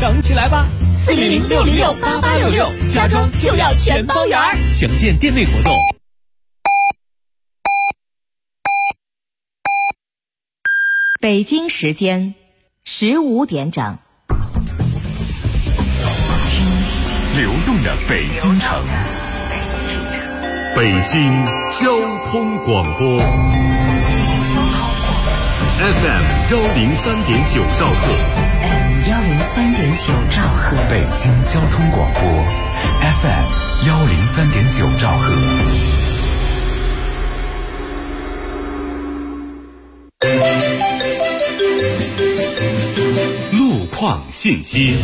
等起来吧！400-606-8866，家装就要全包圆。详见店内活动。 北京时间15点整。 流动的北京城，北京交通广播 FM 103.9兆赫 103.9兆赫， 北京交通广播 FM 103.9兆赫。路况信息。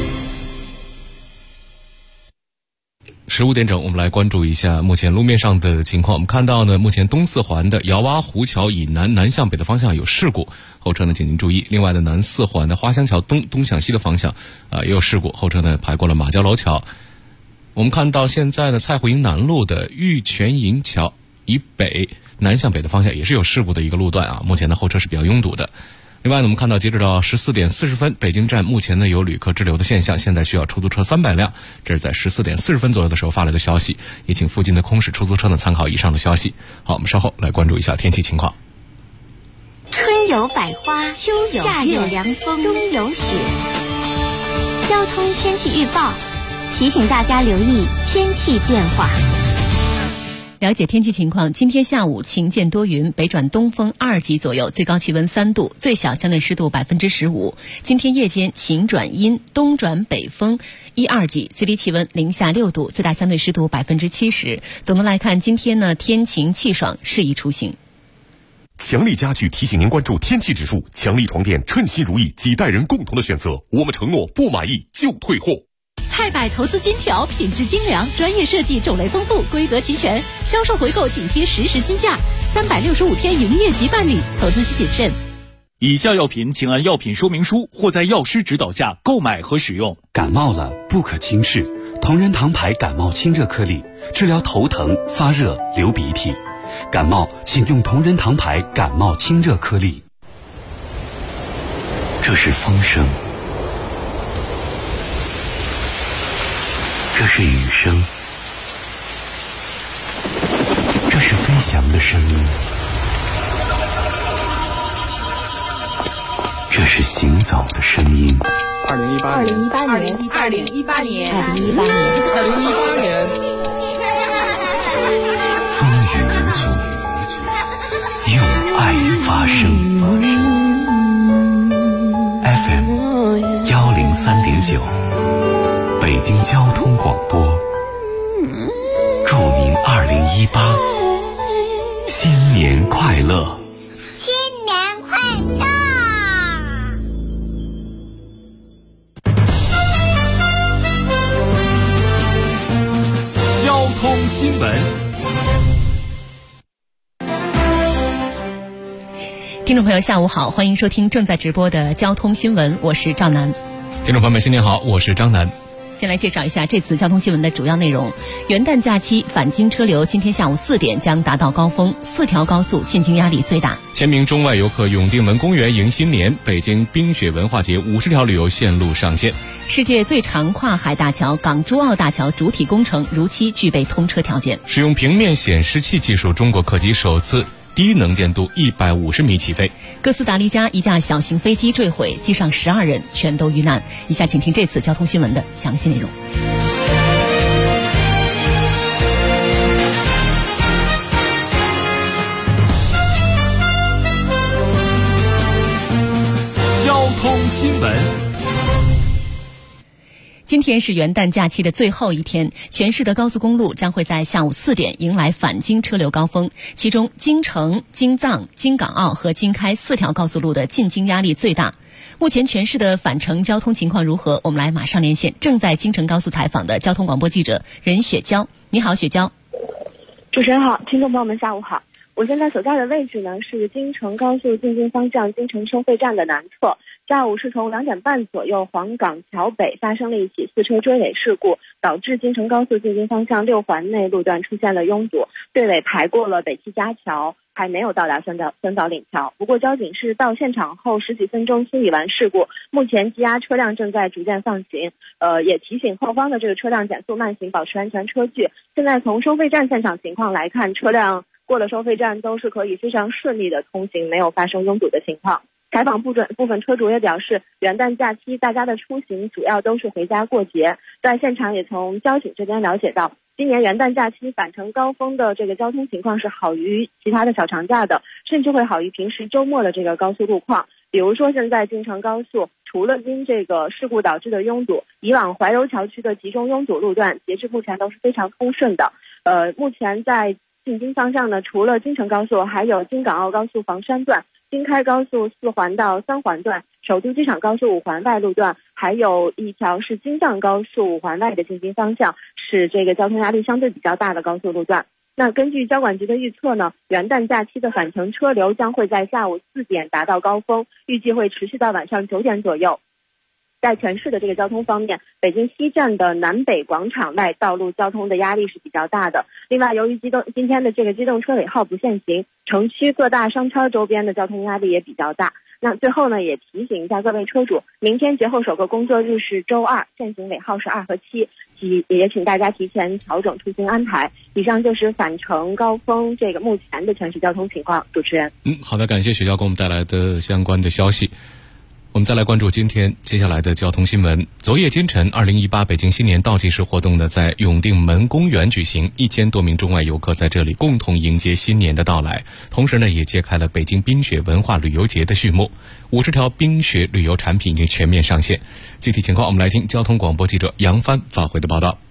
15点整，我们来关注一下目前路面上的情况。我们看到呢，目前东四环的姚洼湖桥以南向北的方向有事故，后车呢请您注意。另外呢，南四环的花乡桥东向西的方向也有事故，后车呢排过了马交楼桥。我们看到现在呢，蔡湖营南路的玉泉营桥以北南向北的方向也是有事故的一个路段啊，目前的后车是比较拥堵的。另外呢，我们看到截止到14点40分，北京站目前呢有旅客滞留的现象，现在需要出租车300辆，这是在14点40分左右的时候发来的消息，也请附近的空驶出租车呢参考以上的消息。好，我们稍后来关注一下天气情况。 春有百花，秋有夏有凉风，冬有雪。交通天气预报提醒大家留意天气变化。 了解天气情况，今天下午晴见多云，北转东风2级左右，最高气温3度，最小相对湿度15%。今天夜间晴转阴，东转北风1、2级，最低气温零下6度，最大相对湿度70%。总的来看，今天呢天晴气爽，适宜出行。 强力家具提醒您关注天气指数，强力床垫称心如意，几代人共同的选择，我们承诺不满意就退货。 菜百投资金条，品质精良，专业设计，种类丰富，规格齐全，销售回购紧贴实时均价，365天营业即办理，投资需谨慎。 以下药品请按药品说明书或在药师指导下购买和使用。 感冒了不可轻视，同仁堂牌感冒清热颗粒，治疗头疼、发热、流鼻涕。感冒请用同仁堂牌感冒清热颗粒。 这是风声，这是雨声，这是飞翔的声音，这是行走的声音。 2018年， 风雨无阻，用爱发声。FM 103.9，北京交通广播，祝您2018新年快乐！ 新年快乐！ 交通新闻。 听众朋友下午好，欢迎收听正在直播的交通新闻，我是赵楠。 听众朋友们新年好，我是张楠。 先来介绍一下这次交通新闻的主要内容。元旦假期返京车流今天下午4点将达到高峰，4条高速进京压力最大。 千名中外游客永定门公园迎新年，北京冰雪文化节50条旅游线路上线。 世界最长跨海大桥港珠澳大桥主体工程如期具备通车条件。 使用平面显示器技术，中国客机首次低能见度150米起飞。 哥斯达黎加一架小型飞机坠毁，机上12人全都遇难。以下请听这次交通新闻的详细内容。 交通新闻。 今天是元旦假期的最后一天，全市的高速公路将会在下午4点迎来返京车流高峰，其中京承、京藏、京港澳和京开4条高速路的进京压力最大。目前全市的返程交通情况如何？我们来马上连线正在京承高速采访的交通广播记者任雪娇。你好，雪娇。 主持人好，听众朋友们下午好。我现在所在的位置呢是京承高速进京方向京承收费站的南侧， 下午是从2点半左右，黄岗桥北发生了一起4车追尾事故，导致京承高速进京方向6环内路段出现了拥堵，队尾排过了北七家桥，还没有到达三枣岭桥。不过交警是到现场后10几分钟清理完事故，目前积压车辆正在逐渐放行。也提醒后方的这个车辆减速慢行，保持安全车距。现在从收费站现场情况来看，车辆过了收费站都是可以非常顺利的通行，没有发生拥堵的情况。采访部分车主也表示，元旦假期大家的出行主要都是回家过节。在现场也从交警这边了解到，今年元旦假期返程高峰的这个交通情况是好于其他的小长假的，甚至会好于平时周末的这个高速路况。比如说现在京承高速除了因这个事故导致的拥堵，以往怀柔桥区的集中拥堵路段截至目前都是非常通顺的。目前在进京方向呢，除了京承高速，还有京港澳高速房山段、京开高速4环到3环段、首都机场高速5环外路段，还有一条是京藏高速5环外的进京方向，是这个交通压力相对比较大的高速路段。那根据交管局的预测呢，元旦假期的返程车流将会在下午4点达到高峰，预计会持续到晚上9点左右。在全市的这个交通方面，北京西站的南北广场外道路交通的压力是比较大的。另外，由于今天的这个机动车尾号不限行，城区各大商超周边的交通压力也比较大。那最后呢，也提醒一下各位车主，明天节后首个工作日是周二，限行尾号是2和7，也请大家提前调整出行安排。以上就是返程高峰这个目前的全市交通情况。主持人， 好的，感谢雪娇给我们带来的相关的消息。我们再来关注今天接下来的交通新闻。昨夜今晨，2018北京新年倒计时活动呢，在永定门公园举行，1000多名中外游客在这里共同迎接新年的到来。同时呢，也揭开了北京冰雪文化旅游节的序幕。50条冰雪旅游产品已经全面上线。具体情况，我们来听交通广播记者杨帆发回的报道。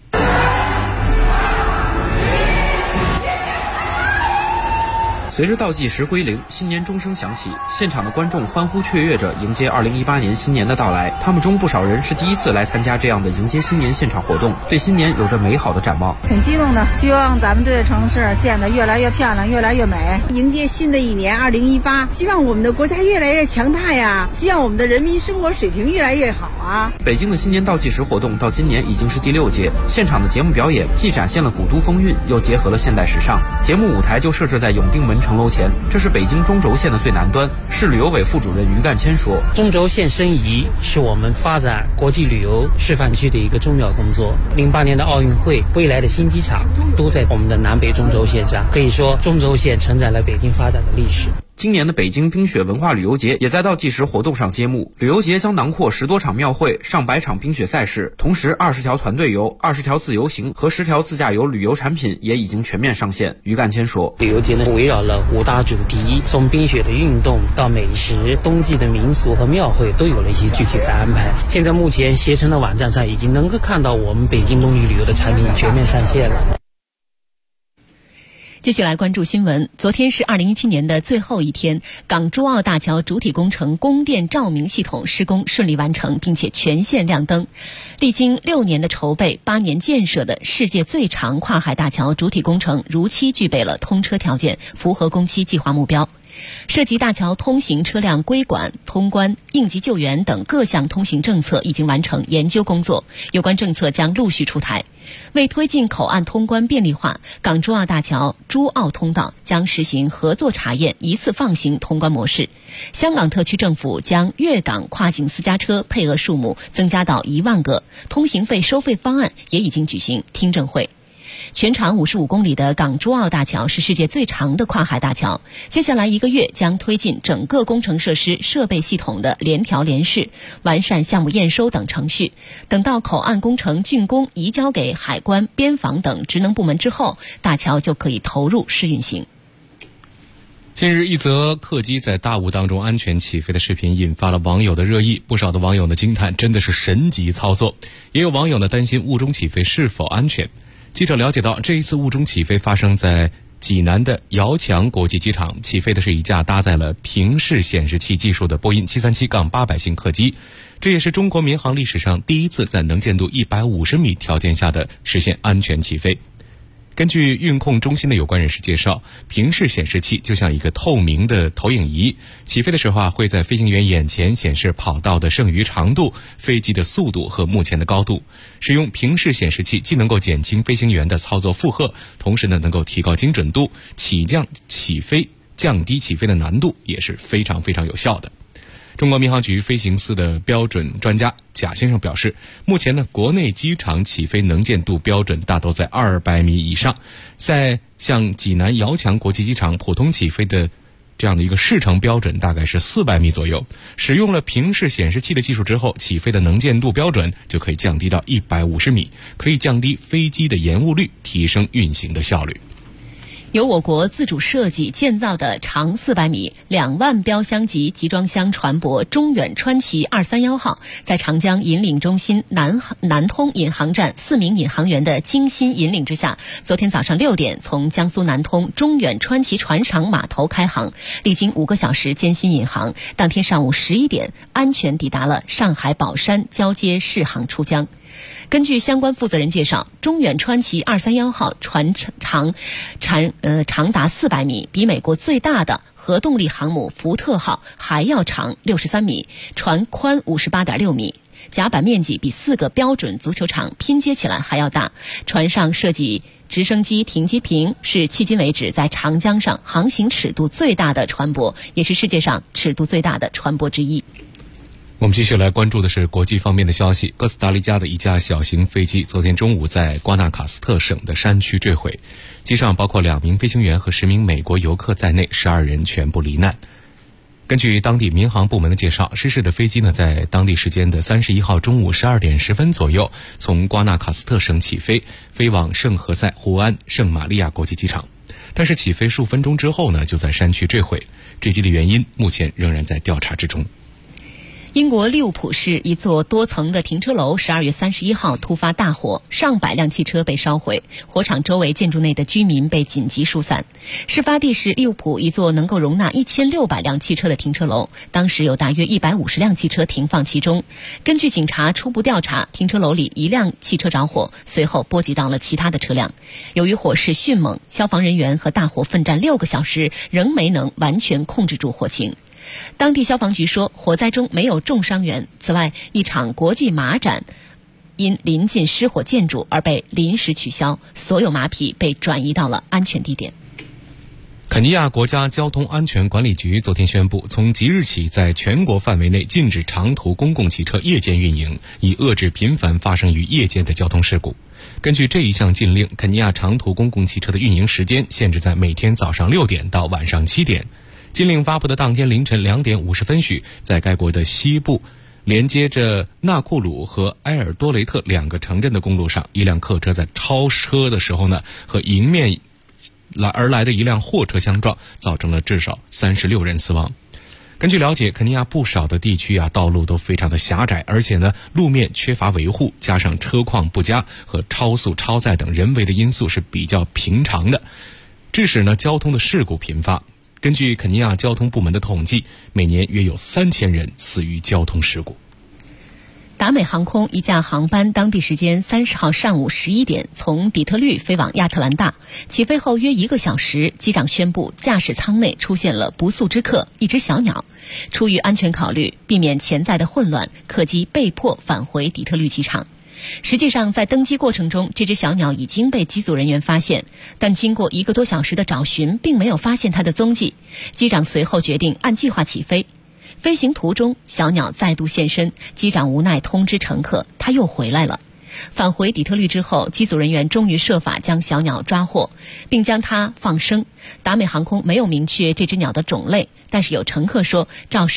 随着倒计时归零，新年钟声响起，现场的观众欢呼雀跃着迎接2018年新年的到来。他们中不少人是第一次来参加这样的迎接新年现场活动，对新年有着美好的展望。 挺激动的，希望咱们这个城市建得越来越漂亮，越来越美，迎接新的一年2018。希望我们的国家越来越强大呀，希望我们的人民生活水平越来越好啊。 北京的新年倒计时活动到今年已经是第6届，现场的节目表演既展现了古都风韵，又结合了现代时尚。节目舞台就设置在永定门城楼前，这是北京中轴线的最南端。市旅游委副主任于干谦说， 中轴线申遗是我们发展国际旅游示范区的一个重要工作。08年的奥运会，未来的新机场都在我们的南北中轴线上，可以说中轴线承载了北京发展的历史。 今年的北京冰雪文化旅游节也在倒计时活动上揭幕。旅游节将囊括10多场庙会、上百场冰雪赛事，同时20条团队游、20条自由行和10条自驾游旅游产品也已经全面上线。于干谦说， 旅游节呢围绕了5大主题，从冰雪的运动到美食、冬季的民俗和庙会都有了一些具体的安排。现在目前携程的网站上已经能够看到我们北京冬季旅游的产品全面上线了。 继续来关注新闻。昨天是2017年的最后一天，港珠澳大桥主体工程供电照明系统施工顺利完成，并且全线亮灯。历经6年的筹备、8年建设的世界最长跨海大桥主体工程如期具备了通车条件，符合工期计划目标。涉及大桥通行车辆归管、通关、应急救援等各项通行政策已经完成研究工作，有关政策将陆续出台。为推进口岸通关便利化，港珠澳大桥珠澳通道将实行合作查验、一次放行通关模式。香港特区政府将粤港跨境私家车配额数目增加到1万个，通行费收费方案也已经举行听证会。全长55公里的港珠澳大桥是世界最长的跨海大桥，接下来1个月将推进整个工程设施设备系统的联调联试，完善项目验收等程序。等到口岸工程竣工移交给海关、边防等职能部门之后，大桥就可以投入试运行。 近日，一则客机在大雾当中安全起飞的视频引发了网友的热议，不少的网友呢惊叹真的是神级操作，也有网友呢担心雾中起飞是否安全。记者了解到，这一次雾中起飞发生在济南的遥墙国际机场，起飞的是一架搭载了平视显示器技术的波音737-800型客机，这也是中国民航历史上第一次在能见度150米条件下的实现安全起飞。 根据运控中心的有关人士介绍，平视显示器就像一个透明的投影仪，起飞的时候会在飞行员眼前显示跑道的剩余长度、飞机的速度和目前的高度。使用平视显示器既能够减轻飞行员的操作负荷，同时能够提高精准度，降低起飞的难度，也是非常非常有效的。中国民航局飞行司的标准专家贾先生表示，目前国内机场起飞能见度标准大都在200米以上，在像济南遥墙国际机场普通起飞的这样的一个试乘标准大概是400米左右。使用了平视显示器的技术之后，起飞的能见度标准就可以降低到150米，可以降低飞机的延误率，提升运行的效率。 由我国自主设计建造的长400米、2万标箱级集装箱船舶中远川崎231号，在长江引领中心南通引航站4名引航员的精心引领之下，昨天早上6点从江苏南通中远川崎船厂码头开航，历经5个小时艰辛引航，当天上午11点安全抵达了上海宝山交接试航出江。根据相关负责人介绍，中远川崎231号船长达400米，比美国最大的核动力航母福特号还要长63米，船宽58.6米，甲板面积比4个标准足球场拼接起来还要大。船上设计直升机停机坪，是迄今为止在长江上航行尺度最大的船舶，也是世界上尺度最大的船舶之一。 我们继续来关注的是国际方面的消息。哥斯达黎加的一架小型飞机昨天中午在瓜纳卡斯特省的山区坠毁，机上包括2名飞行员和10名美国游客在内，12人全部罹难。根据当地民航部门的介绍，失事的飞机在当地时间的31号中午12点10分左右从瓜纳卡斯特省起飞，飞往圣何塞胡安圣玛利亚国际机场，但是起飞数分钟之后就在山区坠毁，坠机的原因目前仍然在调查之中。 英国利物浦市一座多层的停车楼12月31号突发大火，上百辆汽车被烧毁，火场周围建筑内的居民被紧急疏散。事发地是利物浦一座能够容纳1600辆汽车的停车楼，当时有大约150辆汽车停放其中。根据警察初步调查，停车楼里1辆汽车着火，随后波及到了其他的车辆。由于火势迅猛，消防人员和大火奋战6个小时，仍没能完全控制住火情。当地消防局说，火灾中没有重伤员。此外，一场国际马展因临近失火建筑而被临时取消，所有马匹被转移到了安全地点。 肯尼亚国家交通安全管理局昨天宣布，从即日起在全国范围内禁止长途公共汽车夜间运营，以遏制频繁发生于夜间的交通事故。根据这一项禁令，肯尼亚长途公共汽车的运营时间限制在每天早上6点到晚上7点。禁令发布的当天凌晨2点50分许，在该国的西部连接着纳库鲁和埃尔多雷特2个城镇的公路上，一辆客车在超车的时候和迎面而来的一辆货车相撞，造成了至少36人死亡。根据了解，肯尼亚不少的地区道路都非常的狭窄，而且路面缺乏维护，加上车况不佳和超速超载等人为的因素是比较平常的，致使交通的事故频发。根据肯尼亚交通部门的统计，每年约有3000人死于交通事故。 达美航空一架航班当地时间30号上午11点从底特律飞往亚特兰大，起飞后约1个小时，机长宣布驾驶舱内出现了不速之客，一只小鸟。出于安全考虑，避免潜在的混乱，客机被迫返回底特律机场。实际上，在登机过程中，这只小鸟已经被机组人员发现，但经过1个多小时的找寻，并没有发现它的踪迹。机长随后决定按计划起飞。飞行途中，小鸟再度现身，机长无奈通知乘客，它又回来了。返回底特律之后，机组人员终于设法将小鸟抓获，并将它放生。达美航空没有明确这只鸟的种类，但是有乘客说，照